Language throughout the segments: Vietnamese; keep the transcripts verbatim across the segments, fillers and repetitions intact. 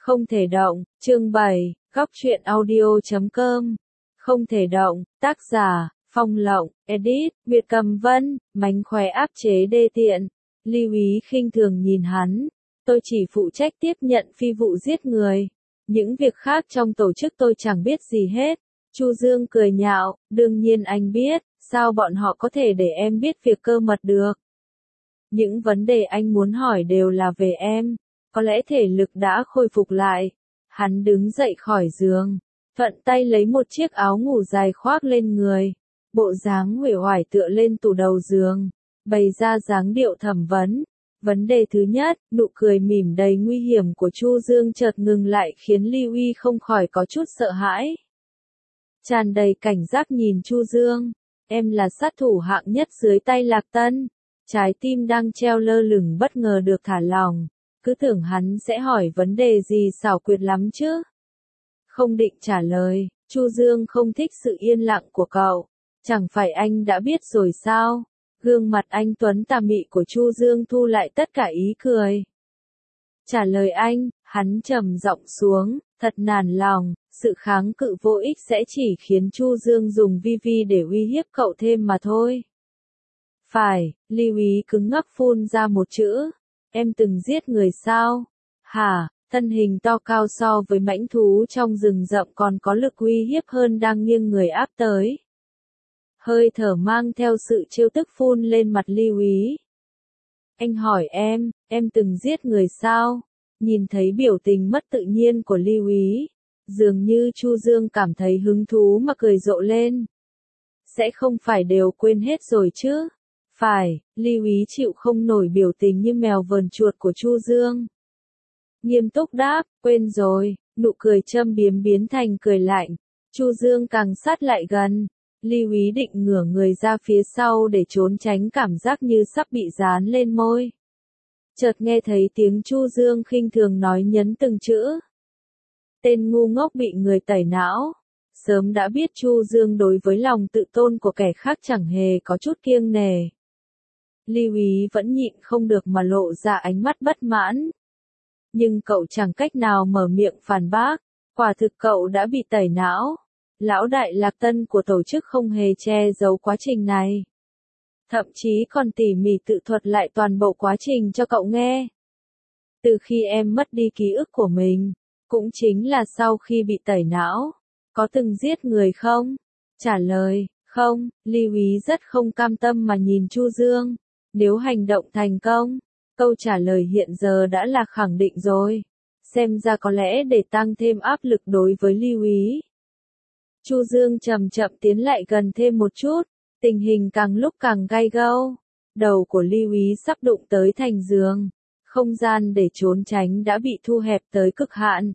Không thể động, chương bảy, góc truyện audio chấm com. Không thể động, tác giả, Phong Lộng, edit, Việt Cầm Vân, mánh khóe áp chế đê tiện. Lưu Ý khinh thường nhìn hắn, tôi chỉ phụ trách tiếp nhận phi vụ giết người. Những việc khác trong tổ chức tôi chẳng biết gì hết. Chu Dương cười nhạo, đương nhiên anh biết, sao bọn họ có thể để em biết việc cơ mật được. Những vấn đề anh muốn hỏi đều là về em. Có lẽ thể lực đã khôi phục lại. Hắn đứng dậy khỏi giường, thuận tay lấy một chiếc áo ngủ dài khoác lên người. Bộ dáng uể oải tựa lên tủ đầu giường, bày ra dáng điệu thẩm vấn. Vấn đề thứ nhất, nụ cười mỉm đầy nguy hiểm của Chu Dương chợt ngừng lại khiến Lưu Y không khỏi có chút sợ hãi. Tràn đầy cảnh giác nhìn Chu Dương, em là sát thủ hạng nhất dưới tay Lạc Tân. Trái tim đang treo lơ lửng bất ngờ được thả lỏng. Cứ tưởng hắn sẽ hỏi vấn đề gì xảo quyệt lắm chứ. Không định trả lời, Chu Dương không thích sự yên lặng của cậu. Chẳng phải anh đã biết rồi sao? Gương mặt anh tuấn tà mị của Chu Dương thu lại tất cả ý cười. Trả lời anh, hắn trầm giọng xuống, thật nản lòng, sự kháng cự vô ích sẽ chỉ khiến Chu Dương dùng vi vi để uy hiếp cậu thêm mà thôi. Phải, Lưu Ý cứng ngắc phun ra một chữ. Em từng giết người sao? Hả? Thân hình to cao so với mãnh thú trong rừng rậm còn có lực uy hiếp hơn đang nghiêng người áp tới. Hơi thở mang theo sự trêu tức phun lên mặt Lưu Ý. Anh hỏi em, em từng giết người sao? Nhìn thấy biểu tình mất tự nhiên của Lưu Ý, dường như Chu Dương cảm thấy hứng thú mà cười rộ lên. Sẽ không phải đều quên hết rồi chứ? Phải, Lưu Ý chịu không nổi biểu tình như mèo vờn chuột của Chu Dương. Nghiêm túc đáp, quên rồi, nụ cười châm biếm biến thành cười lạnh. Chu Dương càng sát lại gần. Lưu Ý định ngửa người ra phía sau để trốn tránh cảm giác như sắp bị dán lên môi. Chợt nghe thấy tiếng Chu Dương khinh thường nói nhấn từng chữ. Tên ngu ngốc bị người tẩy não. Sớm đã biết Chu Dương đối với lòng tự tôn của kẻ khác chẳng hề có chút kiêng nề. Lưu Ý vẫn nhịn không được mà lộ ra ánh mắt bất mãn. Nhưng cậu chẳng cách nào mở miệng phản bác, quả thực cậu đã bị tẩy não. Lão đại Lạc Tân của tổ chức không hề che giấu quá trình này. Thậm chí còn tỉ mỉ tự thuật lại toàn bộ quá trình cho cậu nghe. Từ khi em mất đi ký ức của mình, cũng chính là sau khi bị tẩy não, có từng giết người không? Trả lời, không, Lưu Ý rất không cam tâm mà nhìn Chu Dương. Nếu hành động thành công, câu trả lời hiện giờ đã là khẳng định rồi. Xem ra có lẽ để tăng thêm áp lực đối với Lưu Ý. Chu Dương chậm chậm tiến lại gần thêm một chút, tình hình càng lúc càng gay gâu. Đầu của Lưu Ý sắp đụng tới thành giường, không gian để trốn tránh đã bị thu hẹp tới cực hạn.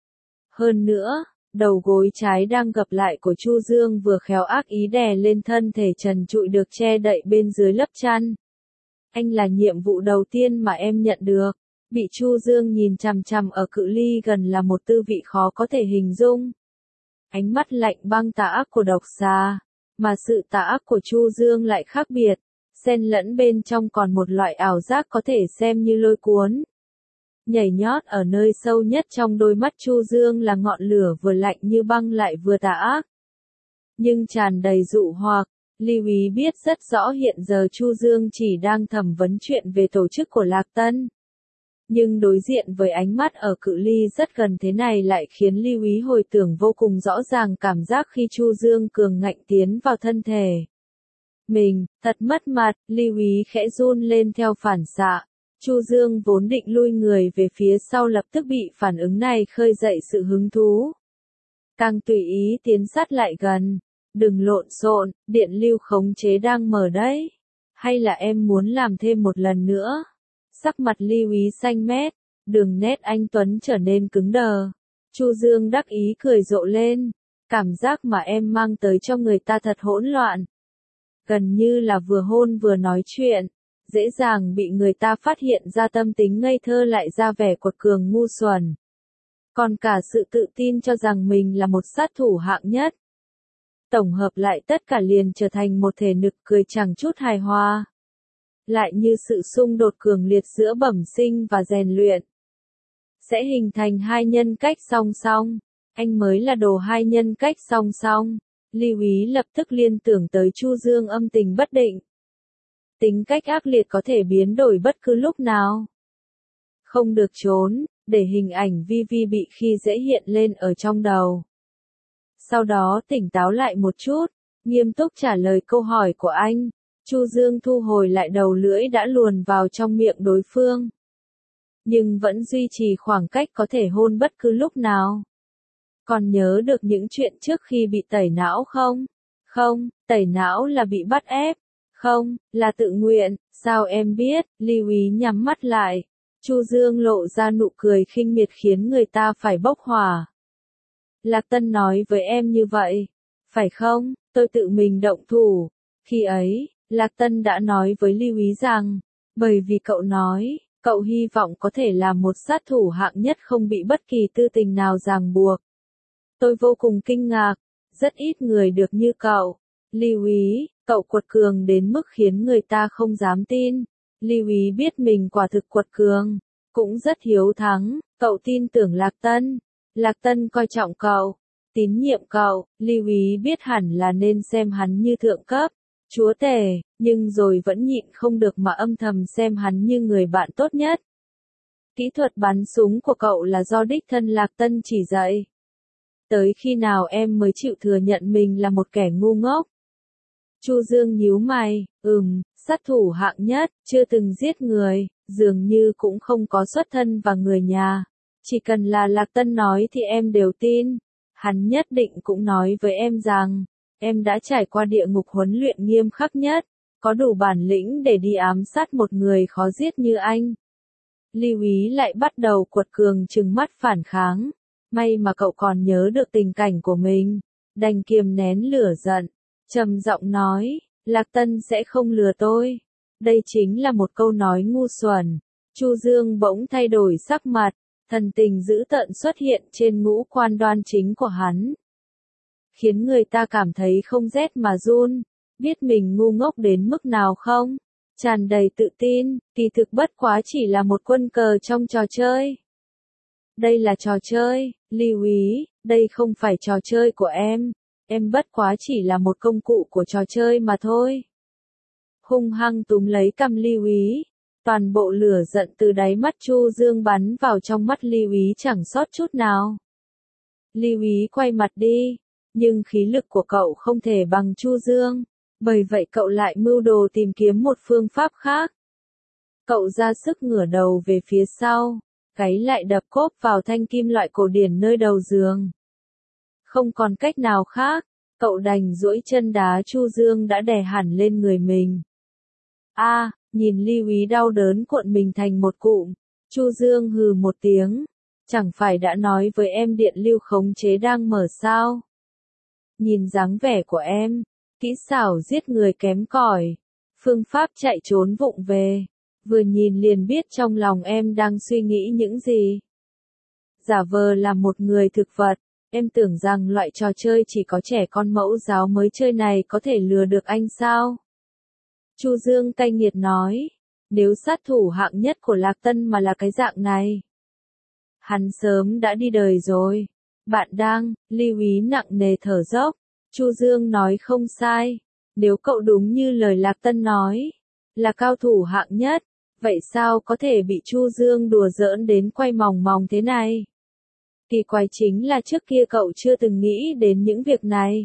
Hơn nữa, đầu gối trái đang gập lại của Chu Dương vừa khéo ác ý đè lên thân thể trần trụi được che đậy bên dưới lớp chăn. Anh là nhiệm vụ đầu tiên mà em nhận được. Bị Chu Dương nhìn chằm chằm ở cự ly gần là một tư vị khó có thể hình dung. Ánh mắt lạnh băng tà ác của độc xà, mà sự tà ác của Chu Dương lại khác biệt, xen lẫn bên trong còn một loại ảo giác có thể xem như lôi cuốn. Nhảy nhót ở nơi sâu nhất trong đôi mắt Chu Dương là ngọn lửa vừa lạnh như băng lại vừa tà ác, nhưng tràn đầy dụ hoặc. Lưu Ý biết rất rõ hiện giờ Chu Dương chỉ đang thẩm vấn chuyện về tổ chức của Lạc Tân. Nhưng đối diện với ánh mắt ở cự ly rất gần thế này lại khiến Lưu Ý hồi tưởng vô cùng rõ ràng cảm giác khi Chu Dương cường ngạnh tiến vào thân thể mình, thật mất mặt. Lưu Ý khẽ run lên theo phản xạ. Chu Dương vốn định lui người về phía sau lập tức bị phản ứng này khơi dậy sự hứng thú. Càng tùy ý tiến sát lại gần. Đừng lộn xộn, điện lưu khống chế đang mở đấy. Hay là em muốn làm thêm một lần nữa? Sắc mặt Lưu Ý xanh mét, đường nét anh tuấn trở nên cứng đờ. Chu Dương đắc ý cười rộ lên. Cảm giác mà em mang tới cho người ta thật hỗn loạn. Gần như là vừa hôn vừa nói chuyện. Dễ dàng bị người ta phát hiện ra tâm tính ngây thơ lại ra vẻ quật cường ngu xuẩn. Còn cả sự tự tin cho rằng mình là một sát thủ hạng nhất. Tổng hợp lại tất cả liền trở thành một thể nực cười chẳng chút hài hòa. Lại như sự xung đột cường liệt giữa bẩm sinh và rèn luyện. sẽ hình thành hai nhân cách song song. Anh mới là đồ hai nhân cách song song. Lưu Ý lập tức liên tưởng tới Chu Dương âm tình bất định. Tính cách ác liệt có thể biến đổi bất cứ lúc nào. Không được trốn, để hình ảnh Vi Vi bị khi dễ hiện lên ở trong đầu. Sau đó tỉnh táo lại một chút, nghiêm túc trả lời câu hỏi của anh. Chu Dương thu hồi lại đầu lưỡi đã luồn vào trong miệng đối phương. Nhưng vẫn duy trì khoảng cách có thể hôn bất cứ lúc nào. Còn nhớ được những chuyện trước khi bị tẩy não không? Không, tẩy não là bị bắt ép. Không, là tự nguyện. Sao em biết? Lưu Ý nhắm mắt lại. Chu Dương lộ ra nụ cười khinh miệt khiến người ta phải bốc hỏa. Lạc Tân nói với em như vậy. Phải không? Tôi tự mình động thủ. Khi ấy, Lạc Tân đã nói với Lưu Ý rằng, bởi vì cậu nói, cậu hy vọng có thể làm một sát thủ hạng nhất không bị bất kỳ tư tình nào ràng buộc. Tôi vô cùng kinh ngạc, rất ít người được như cậu. Lưu Ý, cậu quật cường đến mức khiến người ta không dám tin. Lưu Ý biết mình quả thực quật cường, cũng rất hiếu thắng, cậu tin tưởng Lạc Tân. Lạc Tân coi trọng cậu, tín nhiệm cậu, Lưu Ý biết hẳn là nên xem hắn như thượng cấp, chúa tể, nhưng rồi vẫn nhịn không được mà âm thầm xem hắn như người bạn tốt nhất. Kỹ thuật bắn súng của cậu là do đích thân Lạc Tân chỉ dạy. Tới khi nào em mới chịu thừa nhận mình là một kẻ ngu ngốc? Chu Dương nhíu mày, ừm, sát thủ hạng nhất, chưa từng giết người, dường như cũng không có xuất thân và người nhà. Chỉ cần là Lạc Tân nói thì em đều tin. Hắn nhất định cũng nói với em rằng, em đã trải qua địa ngục huấn luyện nghiêm khắc nhất, có đủ bản lĩnh để đi ám sát một người khó giết như anh. Lưu Ý lại bắt đầu quật cường trừng mắt phản kháng. May mà cậu còn nhớ được tình cảnh của mình, đành kiềm nén lửa giận, trầm giọng nói, Lạc Tân sẽ không lừa tôi. Đây chính là một câu nói ngu xuẩn. Chu Dương bỗng thay đổi sắc mặt, thần tình dữ tợn xuất hiện trên ngũ quan đoan chính của hắn. Khiến người ta cảm thấy không rét mà run, biết mình ngu ngốc đến mức nào không? Tràn đầy tự tin, kỳ thực bất quá chỉ là một quân cờ trong trò chơi. Đây là trò chơi, Lưu Ý, đây không phải trò chơi của em, em bất quá chỉ là một công cụ của trò chơi mà thôi. Hung hăng túm lấy cằm Lưu Ý, toàn bộ lửa giận từ đáy mắt Chu Dương bắn vào trong mắt Lưu Ý chẳng sót chút nào. Lưu Ý quay mặt đi, nhưng khí lực của cậu không thể bằng Chu Dương, bởi vậy cậu lại mưu đồ tìm kiếm một phương pháp khác. Cậu ra sức ngửa đầu về phía sau, gáy lại đập cốp vào thanh kim loại cổ điển nơi đầu giường. Không còn cách nào khác, cậu đành duỗi chân đá Chu Dương đã đè hẳn lên người mình. A, à, nhìn Lưu Ý đau đớn cuộn mình thành một cụm, Chu Dương hừ một tiếng, chẳng phải đã nói với em điện lưu khống chế đang mở sao? Nhìn dáng vẻ của em, kỹ xảo giết người kém cỏi, phương pháp chạy trốn vụng về, vừa nhìn liền biết trong lòng em đang suy nghĩ những gì. Giả vờ là một người thực vật, em tưởng rằng loại trò chơi chỉ có trẻ con mẫu giáo mới chơi này có thể lừa được anh sao? Chu Dương cay nghiệt nói, nếu sát thủ hạng nhất của Lạc Tân mà là cái dạng này, hắn sớm đã đi đời rồi. Bạn đang, Lưu Ý nặng nề thở dốc, Chu Dương nói không sai, nếu cậu đúng như lời Lạc Tân nói, là cao thủ hạng nhất, vậy sao có thể bị Chu Dương đùa giỡn đến quay mòng mòng thế này? Kỳ quái chính là trước kia cậu chưa từng nghĩ đến những việc này.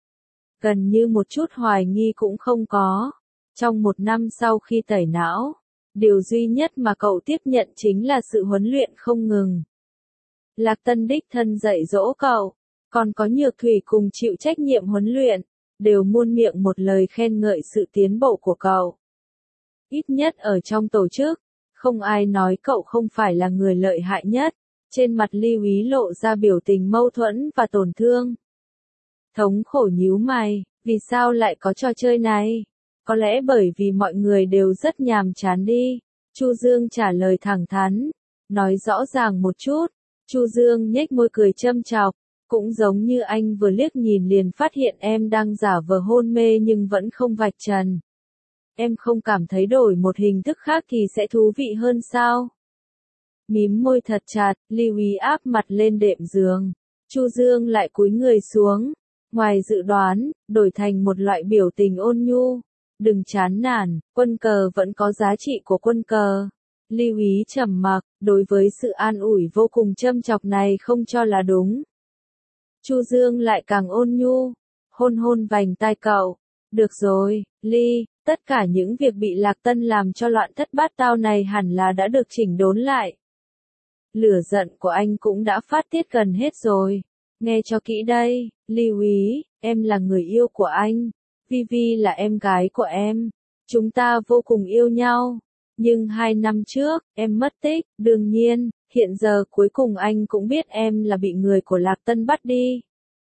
Gần như một chút hoài nghi cũng không có. Trong một năm sau khi tẩy não, điều duy nhất mà cậu tiếp nhận chính là sự huấn luyện không ngừng. Lạc Tân đích thân dạy dỗ cậu, còn có Nhược Thủy cùng chịu trách nhiệm huấn luyện, đều muôn miệng một lời khen ngợi sự tiến bộ của cậu. Ít nhất ở trong tổ chức, không ai nói cậu không phải là người lợi hại nhất. Trên mặt Lưu Ý lộ ra biểu tình mâu thuẫn và tổn thương. Thống khổ nhíu mày, vì sao lại có trò chơi này? Có lẽ bởi vì mọi người đều rất nhàm chán đi. Chu Dương trả lời thẳng thắn, nói rõ ràng một chút. Chu Dương nhếch môi cười châm chọc, cũng giống như anh vừa liếc nhìn liền phát hiện em đang giả vờ hôn mê nhưng vẫn không vạch trần. Em không cảm thấy đổi một hình thức khác thì sẽ thú vị hơn sao? Mím môi thật chặt, Lưu Ý áp mặt lên đệm giường. Chu Dương lại cúi người xuống. Ngoài dự đoán, đổi thành một loại biểu tình ôn nhu. Đừng chán nản, quân cờ vẫn có giá trị của quân cờ. Lưu Ý trầm mặc, đối với sự an ủi vô cùng châm chọc này không cho là đúng. Chu Dương lại càng ôn nhu, hôn hôn vành tai cậu. Được rồi, Ly, tất cả những việc bị Lạc Tân làm cho loạn thất bát tao này hẳn là đã được chỉnh đốn lại. Lửa giận của anh cũng đã phát tiết gần hết rồi. Nghe cho kỹ đây, Lưu Ý, em là người yêu của anh. Vi Vi là em gái của em. Chúng ta vô cùng yêu nhau. Nhưng hai năm trước, em mất tích, đương nhiên, hiện giờ cuối cùng anh cũng biết em là bị người của Lạc Tân bắt đi.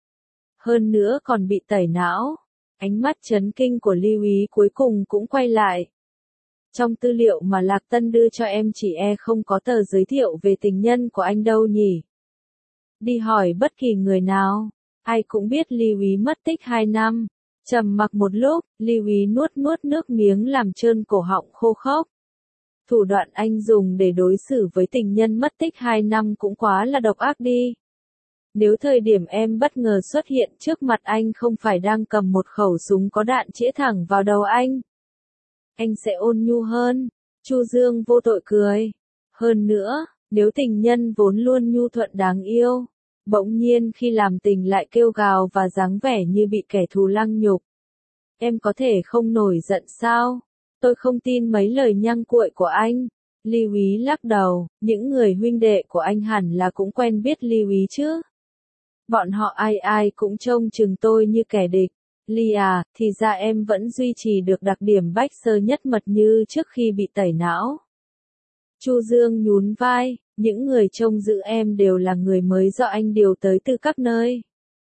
Hơn nữa còn bị tẩy não. Ánh mắt chấn kinh của Lưu Ý cuối cùng cũng quay lại. Trong tư liệu mà Lạc Tân đưa cho em chỉ e không có tờ giới thiệu về tình nhân của anh đâu nhỉ. Đi hỏi bất kỳ người nào, ai cũng biết Lưu Ý mất tích hai năm. Trầm mặc một lúc, Lưu Ý nuốt nuốt nước miếng làm trơn cổ họng khô khốc. Thủ đoạn anh dùng để đối xử với tình nhân mất tích hai năm cũng quá là độc ác đi. Nếu thời điểm em bất ngờ xuất hiện trước mặt anh không phải đang cầm một khẩu súng có đạn chĩa thẳng vào đầu anh, anh sẽ ôn nhu hơn. Chu Dương vô tội cười. Hơn nữa, nếu tình nhân vốn luôn nhu thuận đáng yêu, bỗng nhiên khi làm tình lại kêu gào và dáng vẻ như bị kẻ thù lăng nhục, em có thể không nổi giận sao? Tôi không tin mấy lời nhăng cuội của anh. Lưu Ý lắc đầu, những người huynh đệ của anh hẳn là cũng quen biết Lưu Ý chứ. Bọn họ ai ai cũng trông chừng tôi như kẻ địch. Ly à, thì ra em vẫn duy trì được đặc điểm bách sơ nhất mật như trước khi bị tẩy não. Chu Dương nhún vai, những người trông giữ em đều là người mới do anh điều tới từ các nơi.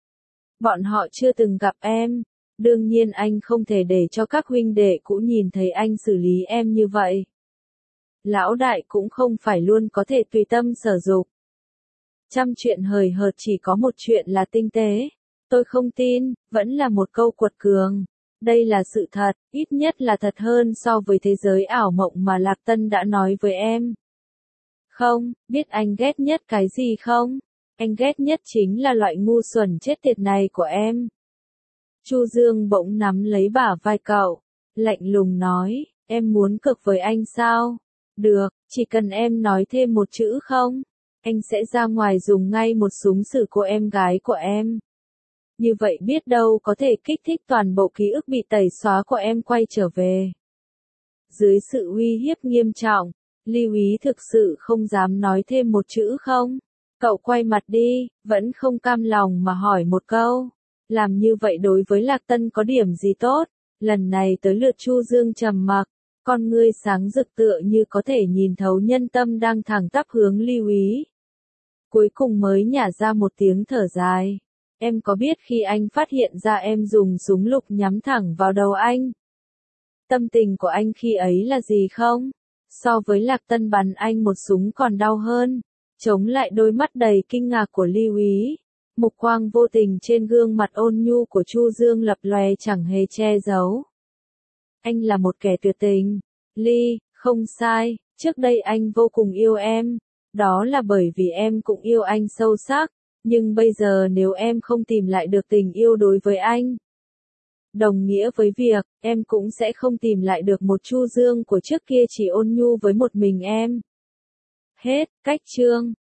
Bọn họ chưa từng gặp em. Đương nhiên anh không thể để cho các huynh đệ cũ nhìn thấy anh xử lý em như vậy. Lão đại cũng không phải luôn có thể tùy tâm sở dục. Trăm chuyện hời hợt chỉ có một chuyện là tinh tế. Tôi không tin, vẫn là một câu quật cường. Đây là sự thật, ít nhất là thật hơn so với thế giới ảo mộng mà Lạc Tân đã nói với em. Không, biết anh ghét nhất cái gì không? Anh ghét nhất chính là loại ngu xuẩn chết tiệt này của em. Chu Dương bỗng nắm lấy bả vai cậu, lạnh lùng nói, em muốn cược với anh sao? Được, chỉ cần em nói thêm một chữ không, anh sẽ ra ngoài dùng ngay một súng xử cô em gái của em. Như vậy biết đâu có thể kích thích toàn bộ ký ức bị tẩy xóa của em quay trở về. Dưới sự uy hiếp nghiêm trọng, Lưu Ý thực sự không dám nói thêm một chữ không? Cậu quay mặt đi, vẫn không cam lòng mà hỏi một câu. Làm như vậy đối với Lạc Tân có điểm gì tốt? Lần này tới lượt Chu Dương trầm mặc, con ngươi sáng rực tựa như có thể nhìn thấu nhân tâm đang thẳng tắp hướng Lưu Ý. Cuối cùng mới nhả ra một tiếng thở dài. Em có biết khi anh phát hiện ra em dùng súng lục nhắm thẳng vào đầu anh, tâm tình của anh khi ấy là gì không? So với Lạc Tân bắn anh một súng còn đau hơn. Chống lại đôi mắt đầy kinh ngạc của Lưu Ý, mục quang vô tình trên gương mặt ôn nhu của Chu Dương lập lòe chẳng hề che giấu. Anh là một kẻ tuyệt tình. Ly, không sai, trước đây anh vô cùng yêu em. Đó là bởi vì em cũng yêu anh sâu sắc. Nhưng bây giờ nếu em không tìm lại được tình yêu đối với anh, đồng nghĩa với việc, em cũng sẽ không tìm lại được một Chu Dương của trước kia chỉ ôn nhu với một mình em. Hết, cách chương.